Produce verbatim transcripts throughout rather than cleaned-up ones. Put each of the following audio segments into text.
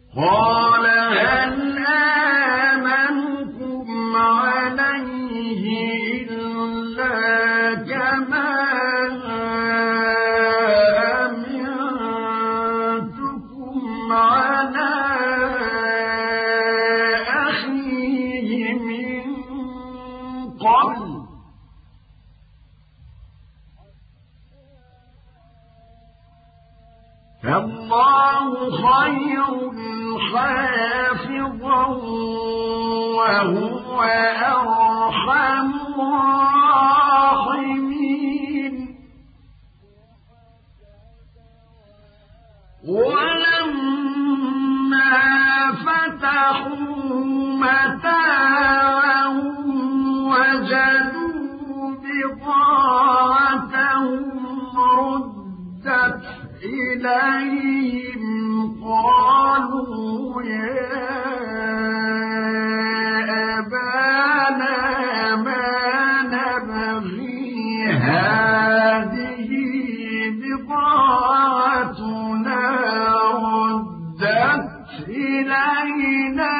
قال هل آمنكم عليه إلا كما أمنتكم على أخيه من قبل فالله خير حافظا وهو أرحم الراحمين ولما فتحوا متاعهم وجدوا بضاعتهم ردت إليهم قالوا يا أبانا ما نبغي هذه بضاعتنا ردت إلينا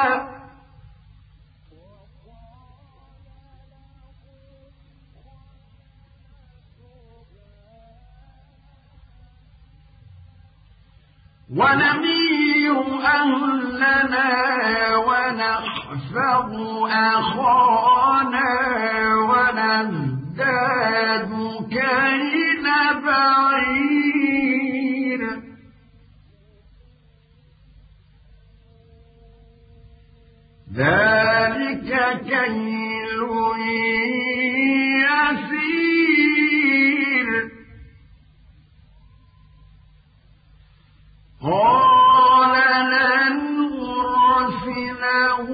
ونمير أهلنا ونحفظ أخانا ونزداد كيل بعير ذلك كيل يسير قال لن أرسله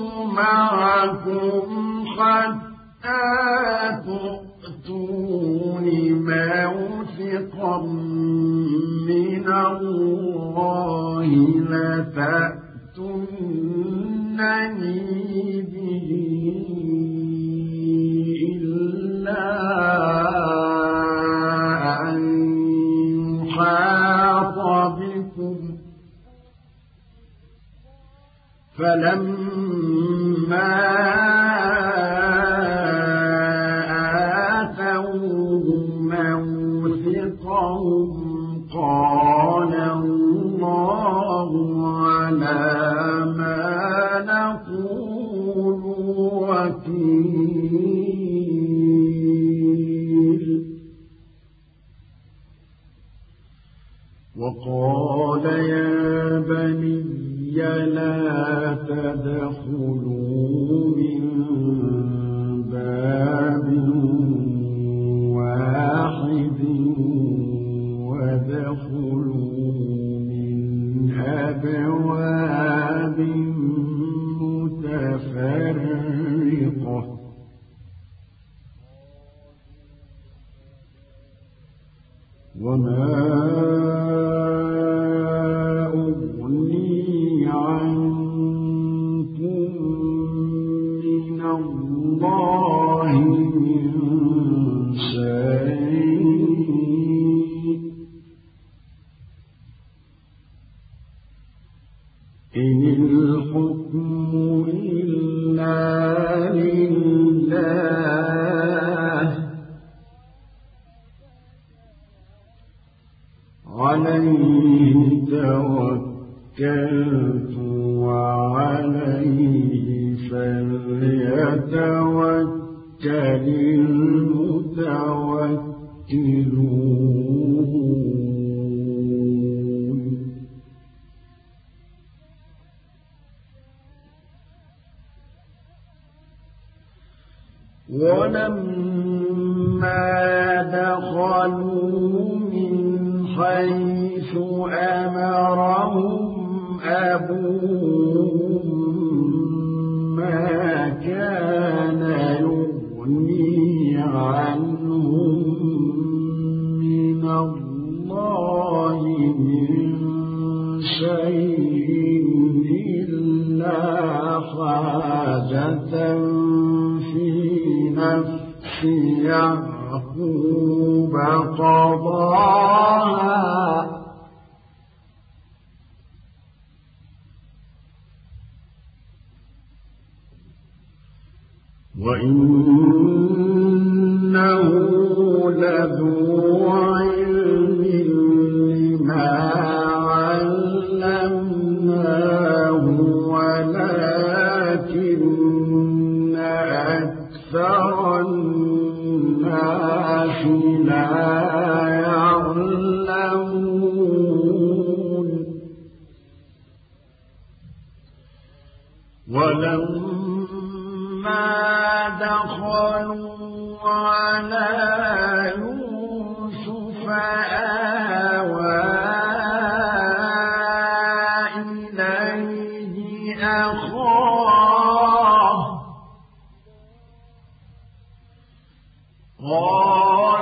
معكم حتى تؤتون موثقا من الله لتأتونني به إلا أن يحاط بكم فلما آتوه موثقهم قال الله على ما نقول وكيل وقال يا بني لا تدخلوا من باب واحد وادخلوا من أبواب متفرقة وما أغني عنكم من الله من شيء إن الحكم إلا لله عليه توكلت وعليه فليتوكل المتوكلون ولما دخلوا من حيث أمرهم أبوهم ما كان يغني عنهم من الله من شيء إلا حاجة في نفس يعقوب قضاها وإنه لذو علم لما علمناه ولكن أكثر الناس لا يعلمون ولما دخلوا على يوسف آوى إليه أخاه قال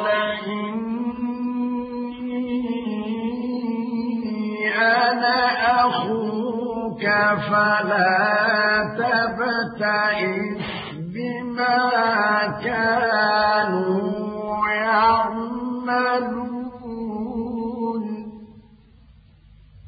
إني أنا أخوك فلا تبتئس بما كانوا يعملون